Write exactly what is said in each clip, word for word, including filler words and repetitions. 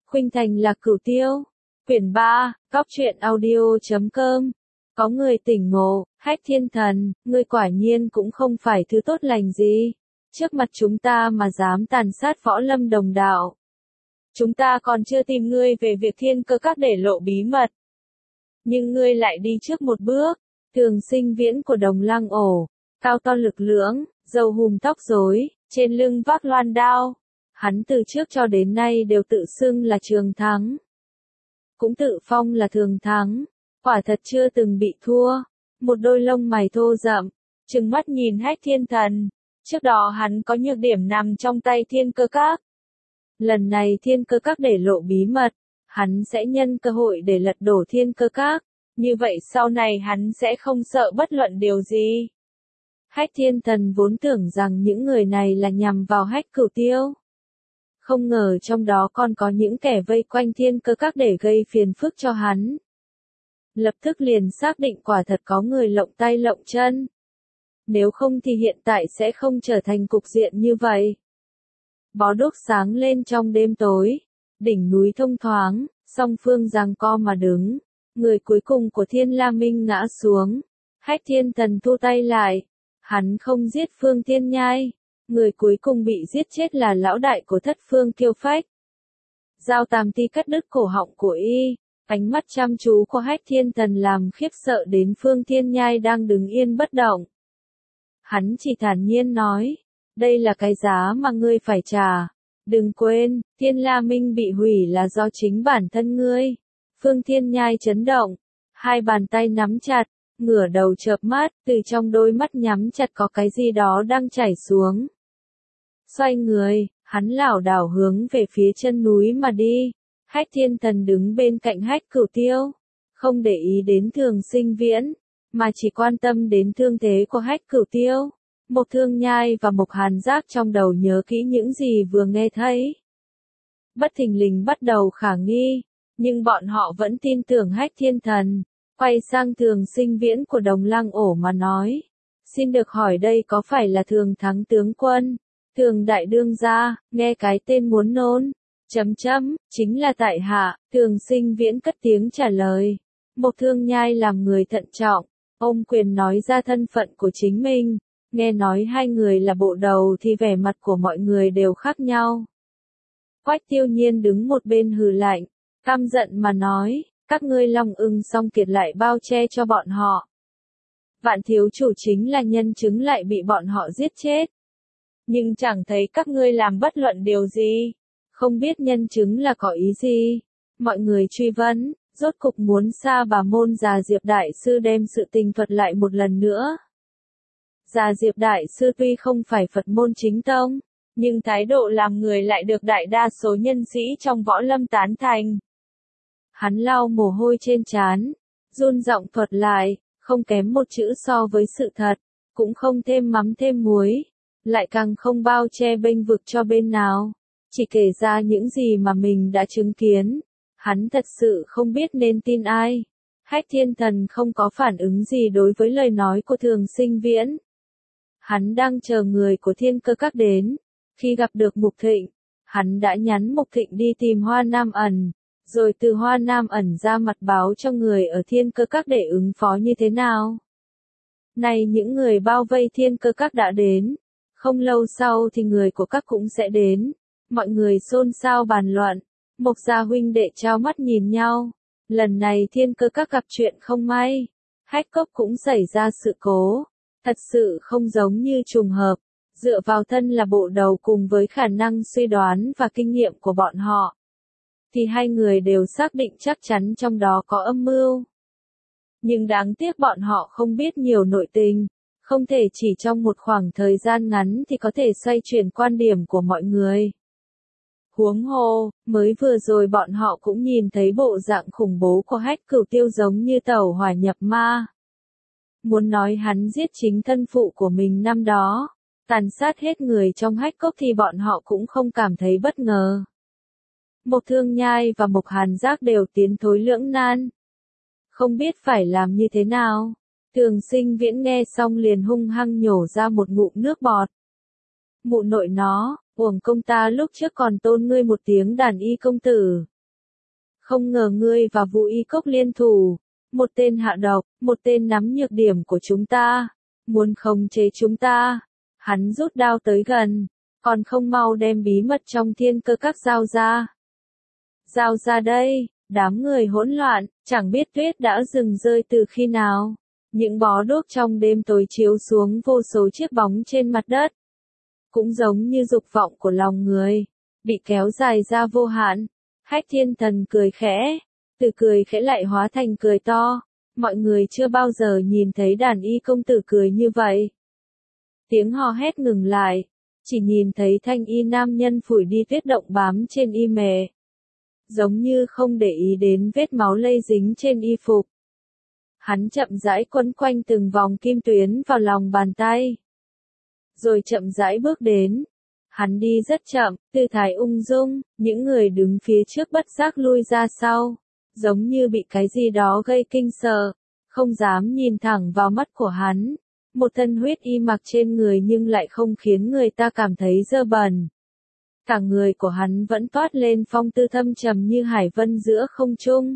Khuynh Thành là Cửu Tiêu. Quyển ba, Cóc truyện audio chấm com. Có người tỉnh ngộ, Hách Thiên Thần, ngươi quả nhiên cũng không phải thứ tốt lành gì. Trước mặt chúng ta mà dám tàn sát võ lâm đồng đạo. Chúng ta còn chưa tìm ngươi về việc Thiên Cơ Các để lộ bí mật. Nhưng ngươi lại đi trước một bước. Thường Sinh Viễn của Đồng Lăng Ổ, cao to lực lưỡng, râu hùm tóc rối, trên lưng vác loan đao. Hắn từ trước cho đến nay đều tự xưng là Trường Thắng. Cũng tự phong là Thường Thắng, quả thật chưa từng bị thua. Một đôi lông mày thô rậm, trừng mắt nhìn Hách Thiên Thần. Trước đó hắn có nhược điểm nằm trong tay Thiên Cơ Các. Lần này Thiên Cơ Các để lộ bí mật, hắn sẽ nhân cơ hội để lật đổ Thiên Cơ Các. Như vậy sau này hắn sẽ không sợ bất luận điều gì. Hách Thiên Thần vốn tưởng rằng những người này là nhằm vào Hách Cửu Tiêu. Không ngờ trong đó còn có những kẻ vây quanh Thiên Cơ Các để gây phiền phức cho hắn. Lập tức liền xác định quả thật có người lộng tay lộng chân. Nếu không thì hiện tại sẽ không trở thành cục diện như vậy. Bó đuốc sáng lên trong đêm tối, đỉnh núi thông thoáng, song phương giằng co mà đứng. Người cuối cùng của Thiên La Minh ngã xuống. Hách Thiên Thần thu tay lại. Hắn không giết Phương Thiên Nhai. Người cuối cùng bị giết chết là lão đại của Thất Phương Kiêu Phách. Dao tam ti cắt đứt cổ họng của y. Ánh mắt chăm chú của Hách Thiên Thần làm khiếp sợ đến Phương Thiên Nhai đang đứng yên bất động. Hắn chỉ thản nhiên nói. Đây là cái giá mà ngươi phải trả. Đừng quên, Thiên La Minh bị hủy là do chính bản thân ngươi. Phương Thiên Nhai chấn động, hai bàn tay nắm chặt, ngửa đầu chợp mắt, từ trong đôi mắt nhắm chặt có cái gì đó đang chảy xuống. Xoay người, hắn lảo đảo hướng về phía chân núi mà đi. Hách Thiên Thần đứng bên cạnh Hách Cửu Tiêu, không để ý đến Thường Sinh Viễn, mà chỉ quan tâm đến thương thế của Hách Cửu Tiêu. Mộc Thương Nhai và Mộc Hàn Giác trong đầu nhớ kỹ những gì vừa nghe thấy. Bất thình lình bắt đầu khả nghi. Nhưng bọn họ vẫn tin tưởng Hách Thiên Thần, quay sang Thường Sinh Viễn của Đồng Lăng Ổ mà nói. Xin được hỏi đây có phải là Thường Thắng tướng quân, Thường đại đương gia, nghe cái tên muốn nôn, chấm chấm, chính là tại hạ, Thường Sinh Viễn cất tiếng trả lời. Mộc Thương Nhai làm người thận trọng, ôm quyền nói ra thân phận của chính mình, nghe nói hai người là bộ đầu thì vẻ mặt của mọi người đều khác nhau. Quách Tiêu Nhiên đứng một bên hừ lạnh. Căm giận mà nói, các ngươi Long Ưng Song Kiệt lại bao che cho bọn họ. Vạn thiếu chủ chính là nhân chứng lại bị bọn họ giết chết. Nhưng chẳng thấy các ngươi làm bất luận điều gì. Không biết nhân chứng là có ý gì. Mọi người truy vấn, rốt cục muốn Sa Bà Môn Già Diệp Đại Sư đem sự tình thuật lại một lần nữa. Già Diệp Đại Sư tuy không phải Phật môn chính tông, nhưng thái độ làm người lại được đại đa số nhân sĩ trong võ lâm tán thành. Hắn lau mồ hôi trên trán, run giọng thuật lại, không kém một chữ so với sự thật, cũng không thêm mắm thêm muối, lại càng không bao che bênh vực cho bên nào, chỉ kể ra những gì mà mình đã chứng kiến. Hắn thật sự không biết nên tin ai. Hách Thiên Thần không có phản ứng gì đối với lời nói của Thường Sinh Viễn. Hắn đang chờ người của Thiên Cơ Các đến. Khi gặp được Mục Thịnh, hắn đã nhắn Mục Thịnh đi tìm Hoa Nam Ẩn. Rồi từ Hoa Nam Ẩn ra mặt báo cho người ở Thiên Cơ Các để ứng phó như thế nào. Này những người bao vây Thiên Cơ Các đã đến. Không lâu sau thì người của các cũng sẽ đến. Mọi người xôn xao bàn luận. Mộc gia huynh đệ trao mắt nhìn nhau. Lần này Thiên Cơ Các gặp chuyện không may. Hách Cốc cũng xảy ra sự cố. Thật sự không giống như trùng hợp. Dựa vào thân là bộ đầu cùng với khả năng suy đoán và kinh nghiệm của bọn họ. Thì hai người đều xác định chắc chắn trong đó có âm mưu. Nhưng đáng tiếc bọn họ không biết nhiều nội tình, không thể chỉ trong một khoảng thời gian ngắn thì có thể xoay chuyển quan điểm của mọi người. Huống hồ, mới vừa rồi bọn họ cũng nhìn thấy bộ dạng khủng bố của Hách Cửu Tiêu giống như tẩu hỏa nhập ma. Muốn nói hắn giết chính thân phụ của mình năm đó, tàn sát hết người trong Hách Cốc thì bọn họ cũng không cảm thấy bất ngờ. Mộc Thương Nhai và Mộc Hàn Giác đều tiến thối lưỡng nan. Không biết phải làm như thế nào. Thường Sinh Viễn nghe xong liền hung hăng nhổ ra một ngụm nước bọt. Mụ nội nó, uổng công ta lúc trước còn tôn ngươi một tiếng đàn y công tử. Không ngờ ngươi và Vũ Y Cốc liên thủ. Một tên hạ độc, một tên nắm nhược điểm của chúng ta. Muốn khống chế chúng ta. Hắn rút đao tới gần. Còn không mau đem bí mật trong thiên cơ các giao ra. Giao ra đây, đám người hỗn loạn, chẳng biết tuyết đã dừng rơi từ khi nào. Những bó đuốc trong đêm tối chiếu xuống vô số chiếc bóng trên mặt đất. Cũng giống như dục vọng của lòng người, bị kéo dài ra vô hạn. Hách Thiên Thần cười khẽ, từ cười khẽ lại hóa thành cười to. Mọi người chưa bao giờ nhìn thấy đàn y công tử cười như vậy. Tiếng hò hét ngừng lại, chỉ nhìn thấy thanh y nam nhân phủi đi tuyết động bám trên y mề. Giống như không để ý đến vết máu lây dính trên y phục. Hắn chậm rãi quấn quanh từng vòng kim tuyến vào lòng bàn tay. Rồi chậm rãi bước đến. Hắn đi rất chậm, tư thái ung dung, những người đứng phía trước bất giác lui ra sau. Giống như bị cái gì đó gây kinh sợ, không dám nhìn thẳng vào mắt của hắn. Một thân huyết y mặc trên người nhưng lại không khiến người ta cảm thấy dơ bẩn. Cả người của hắn vẫn toát lên phong tư thâm trầm như hải vân giữa không trung.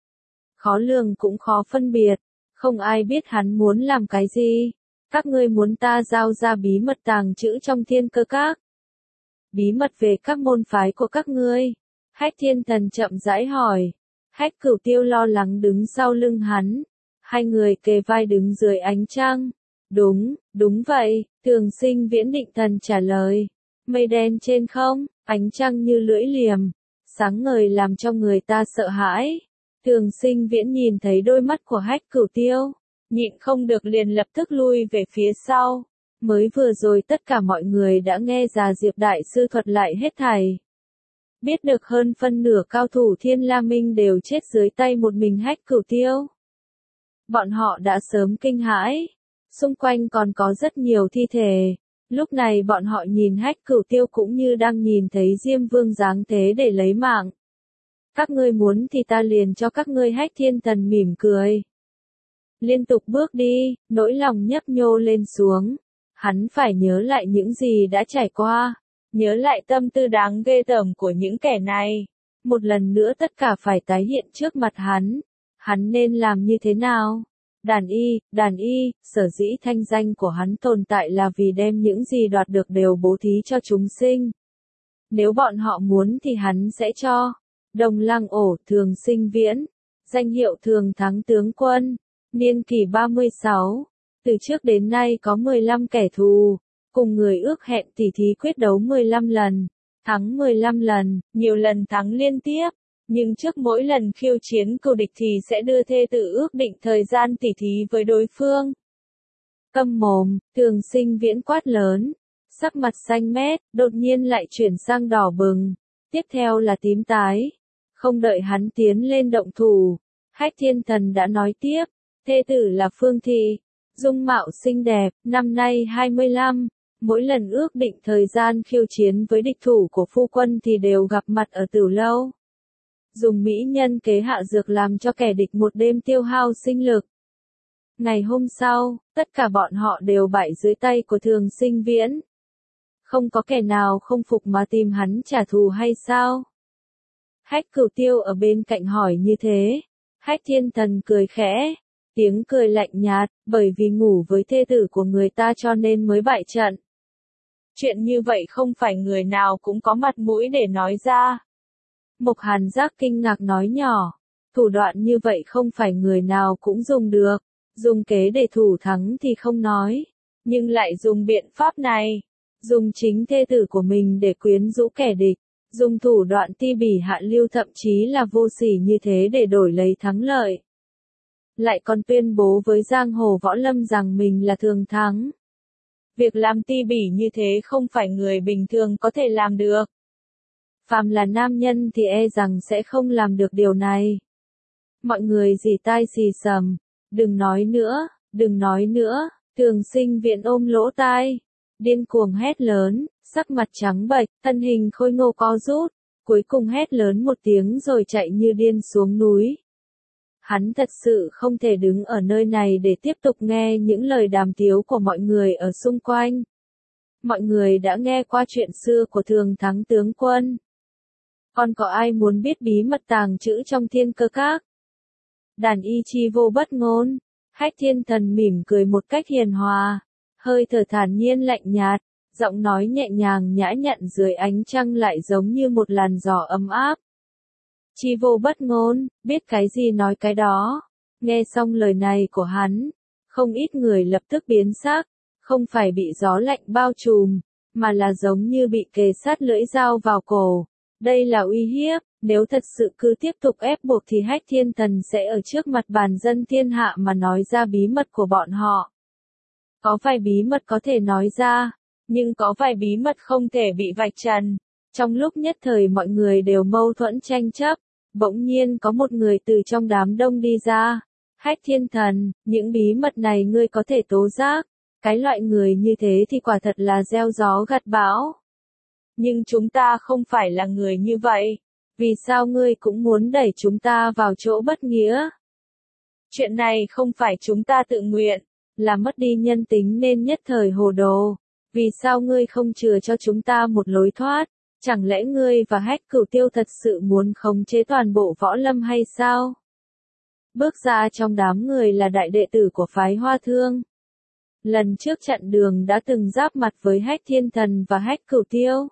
Khó lường cũng khó phân biệt, không ai biết hắn muốn làm cái gì. Các ngươi muốn ta giao ra bí mật tàng trữ trong thiên cơ các. Bí mật về các môn phái của các ngươi. Hách Thiên Thần chậm rãi hỏi. Hách Cửu Tiêu lo lắng đứng sau lưng hắn. Hai người kề vai đứng dưới ánh trăng. Đúng, đúng vậy, Thường Sinh Viễn định thần trả lời. Mây đen trên không, ánh trăng như lưỡi liềm, sáng ngời làm cho người ta sợ hãi. Thường Sinh Viễn nhìn thấy đôi mắt của Hách Cửu Tiêu, nhịn không được liền lập tức lui về phía sau. Mới vừa rồi tất cả mọi người đã nghe Già Diệp Đại Sư thuật lại hết thảy. Biết được hơn phân nửa cao thủ Thiên La Minh đều chết dưới tay một mình Hách Cửu Tiêu. Bọn họ đã sớm kinh hãi, xung quanh còn có rất nhiều thi thể. Lúc này bọn họ nhìn Hách Cửu Tiêu cũng như đang nhìn thấy Diêm Vương giáng thế để lấy mạng. Các ngươi muốn thì ta liền cho các ngươi. Hách Thiên Thần mỉm cười. Liên tục bước đi, nỗi lòng nhấp nhô lên xuống. Hắn phải nhớ lại những gì đã trải qua. Nhớ lại tâm tư đáng ghê tởm của những kẻ này. Một lần nữa tất cả phải tái hiện trước mặt hắn. Hắn nên làm như thế nào? Đàn y, đàn y, sở dĩ thanh danh của hắn tồn tại là vì đem những gì đoạt được đều bố thí cho chúng sinh. Nếu bọn họ muốn thì hắn sẽ cho. Đồng Lăng Ổ Thường Sinh Viễn, danh hiệu Thường Thắng Tướng Quân, niên kỷ ba mươi sáu, từ trước đến nay có mười lăm kẻ thù, cùng người ước hẹn tỉ thí quyết đấu mười lăm lần, thắng mười lăm lần, nhiều lần thắng liên tiếp. Nhưng trước mỗi lần khiêu chiến cừu địch thì sẽ đưa thê tử ước định thời gian tỉ thí với đối phương. Câm mồm, Thường Sinh Viễn quát lớn, sắc mặt xanh mét, đột nhiên lại chuyển sang đỏ bừng, tiếp theo là tím tái. Không đợi hắn tiến lên động thủ, Hách Thiên Thần đã nói tiếp, thê tử là Phương Thị, dung mạo xinh đẹp, năm nay hai mươi lăm, mỗi lần ước định thời gian khiêu chiến với địch thủ của phu quân thì đều gặp mặt ở Tửu Lâu. Dùng mỹ nhân kế hạ dược làm cho kẻ địch một đêm tiêu hao sinh lực. Ngày hôm sau, tất cả bọn họ đều bại dưới tay của Thường Sinh Viễn. Không có kẻ nào không phục mà tìm hắn trả thù hay sao? Hách Cửu Tiêu ở bên cạnh hỏi như thế. Hách Thiên Thần cười khẽ, tiếng cười lạnh nhạt, bởi vì ngủ với thê tử của người ta cho nên mới bại trận. Chuyện như vậy không phải người nào cũng có mặt mũi để nói ra. Mộc Hàn Giác kinh ngạc nói nhỏ, thủ đoạn như vậy không phải người nào cũng dùng được, dùng kế để thủ thắng thì không nói, nhưng lại dùng biện pháp này, dùng chính thê tử của mình để quyến rũ kẻ địch, dùng thủ đoạn ti bỉ hạ lưu thậm chí là vô sỉ như thế để đổi lấy thắng lợi. Lại còn tuyên bố với giang hồ võ lâm rằng mình là thường thắng. Việc làm ti bỉ như thế không phải người bình thường có thể làm được. Phàm là nam nhân thì e rằng sẽ không làm được điều này. Mọi người rỉ tai xì xầm, đừng nói nữa, đừng nói nữa, Thường Sinh Viễn ôm lỗ tai, điên cuồng hét lớn, sắc mặt trắng bệch, thân hình khôi ngô co rút, cuối cùng hét lớn một tiếng rồi chạy như điên xuống núi. Hắn thật sự không thể đứng ở nơi này để tiếp tục nghe những lời đàm tiếu của mọi người ở xung quanh. Mọi người đã nghe qua chuyện xưa của Thường Thắng Tướng Quân. Còn có ai muốn biết bí mật tàng trữ trong thiên cơ các? Đàn y chi vô bất ngôn. Hách Thiên Thần mỉm cười một cách hiền hòa, hơi thở thản nhiên lạnh nhạt, giọng nói nhẹ nhàng nhã nhặn dưới ánh trăng lại giống như một làn gió ấm áp. Chi vô bất ngôn, biết cái gì nói cái đó. Nghe xong lời này của hắn, không ít người lập tức biến sắc, không phải bị gió lạnh bao trùm, mà là giống như bị kề sát lưỡi dao vào cổ. Đây là uy hiếp, nếu thật sự cứ tiếp tục ép buộc thì Hách Thiên Thần sẽ ở trước mặt bàn dân thiên hạ mà nói ra bí mật của bọn họ. Có vài bí mật có thể nói ra, nhưng có vài bí mật không thể bị vạch trần. Trong lúc nhất thời mọi người đều mâu thuẫn tranh chấp, bỗng nhiên có một người từ trong đám đông đi ra. Hách Thiên Thần, những bí mật này ngươi có thể tố giác. Cái loại người như thế thì quả thật là gieo gió gặt bão. Nhưng chúng ta không phải là người như vậy. Vì sao ngươi cũng muốn đẩy chúng ta vào chỗ bất nghĩa? Chuyện này không phải chúng ta tự nguyện, là mất đi nhân tính nên nhất thời hồ đồ. Vì sao ngươi không chừa cho chúng ta một lối thoát? Chẳng lẽ ngươi và Hách Cửu Tiêu thật sự muốn khống chế toàn bộ võ lâm hay sao? Bước ra trong đám người là đại đệ tử của phái Hoa Thương. Lần trước chặn đường đã từng giáp mặt với Hách Thiên Thần và Hách Cửu Tiêu.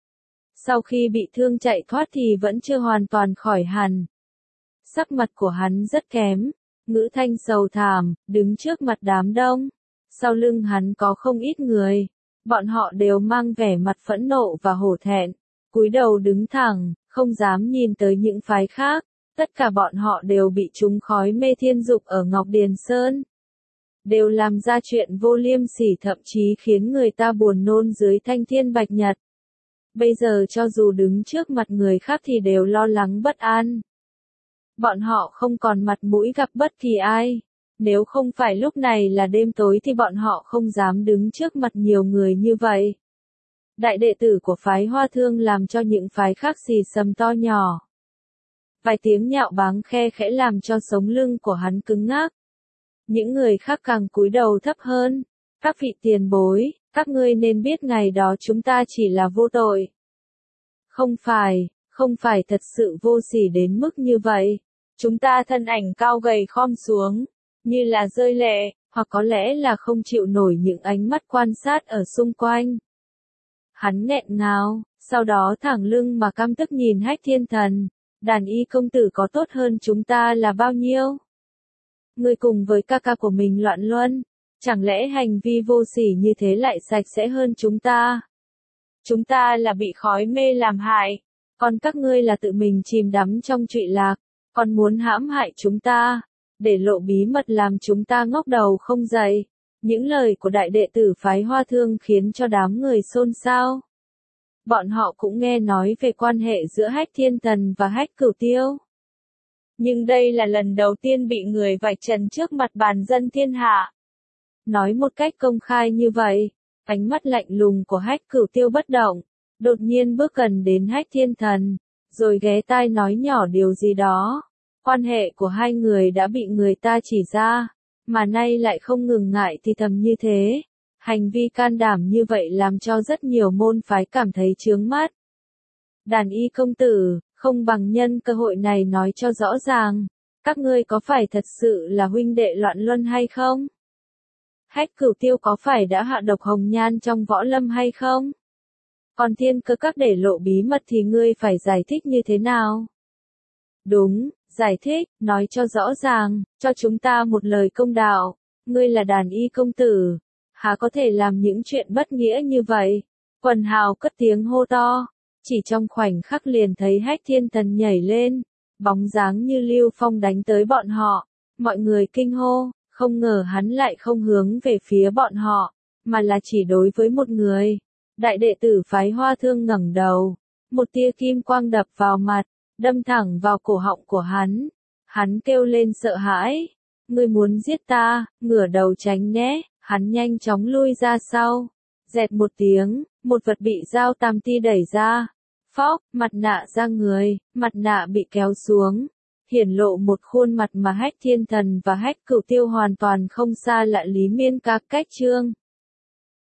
Sau khi bị thương chạy thoát thì vẫn chưa hoàn toàn khỏi hẳn. Sắc mặt của hắn rất kém, ngữ thanh sầu thảm, đứng trước mặt đám đông. Sau lưng hắn có không ít người, bọn họ đều mang vẻ mặt phẫn nộ và hổ thẹn, cúi đầu đứng thẳng, không dám nhìn tới những phái khác. Tất cả bọn họ đều bị trúng khói mê thiên dục ở Ngọc Điền Sơn. Đều làm ra chuyện vô liêm sỉ, thậm chí khiến người ta buồn nôn dưới thanh thiên bạch nhật. Bây giờ cho dù đứng trước mặt người khác thì đều lo lắng bất an. Bọn họ không còn mặt mũi gặp bất kỳ ai. Nếu không phải lúc này là đêm tối thì bọn họ không dám đứng trước mặt nhiều người như vậy. Đại đệ tử của phái Hoa Thương làm cho những phái khác xì xầm to nhỏ. Vài tiếng nhạo báng khe khẽ làm cho sống lưng của hắn cứng ngắc. Những người khác càng cúi đầu thấp hơn. Các vị tiền bối, các ngươi nên biết ngày đó chúng ta chỉ là vô tội. Không phải, không phải thật sự vô sỉ đến mức như vậy. Chúng ta thân ảnh cao gầy khom xuống, như là rơi lệ, hoặc có lẽ là không chịu nổi những ánh mắt quan sát ở xung quanh. Hắn nghẹn ngào, sau đó thẳng lưng mà căm tức nhìn Hách Thiên Thần. Đàn y công tử có tốt hơn chúng ta là bao nhiêu? Ngươi cùng với ca ca của mình loạn luân, chẳng lẽ hành vi vô sỉ như thế lại sạch sẽ hơn chúng ta? Chúng ta là bị khói mê làm hại, còn các ngươi là tự mình chìm đắm trong trụy lạc, còn muốn hãm hại chúng ta, để lộ bí mật làm chúng ta ngóc đầu không dậy. Những lời của đại đệ tử phái Hoa Thương khiến cho đám người xôn xao. Bọn họ cũng nghe nói về quan hệ giữa Hách Thiên Thần và Hách Cửu Tiêu. Nhưng đây là lần đầu tiên bị người vạch trần trước mặt bàn dân thiên hạ. Nói một cách công khai như vậy, ánh mắt lạnh lùng của Hách Cửu Tiêu bất động, đột nhiên bước gần đến Hách Thiên Thần, rồi ghé tai nói nhỏ điều gì đó. Quan hệ của hai người đã bị người ta chỉ ra, mà nay lại không ngừng ngại thì thầm như thế. Hành vi can đảm như vậy làm cho rất nhiều môn phái cảm thấy chướng mắt. Đàn y công tử, không bằng nhân cơ hội này nói cho rõ ràng, các ngươi có phải thật sự là huynh đệ loạn luân hay không? Hách Cửu Tiêu có phải đã hạ độc hồng nhan trong võ lâm hay không? Còn thiên cơ các để lộ bí mật thì ngươi phải giải thích như thế nào? Đúng, giải thích, nói cho rõ ràng, cho chúng ta một lời công đạo. Ngươi là đàn y công tử, há có thể làm những chuyện bất nghĩa như vậy? Quần hào cất tiếng hô to, chỉ trong khoảnh khắc liền thấy Hách Thiên Thần nhảy lên, bóng dáng như lưu phong đánh tới bọn họ. Mọi người kinh hô, không ngờ hắn lại không hướng về phía bọn họ, mà là chỉ đối với một người. Đại đệ tử phái Hoa Thương ngẩng đầu, một tia kim quang đập vào mặt, đâm thẳng vào cổ họng của hắn. Hắn kêu lên sợ hãi, ngươi muốn giết ta, ngửa đầu tránh né. Hắn nhanh chóng lui ra sau. Dẹt một tiếng, một vật bị dao tam ti đẩy ra. Phóc, mặt nạ ra người, mặt nạ bị kéo xuống. Hiển lộ một khuôn mặt mà Hách Thiên Thần và Hách Cửu Tiêu hoàn toàn không xa lạ Lý Miên Ca cách trương.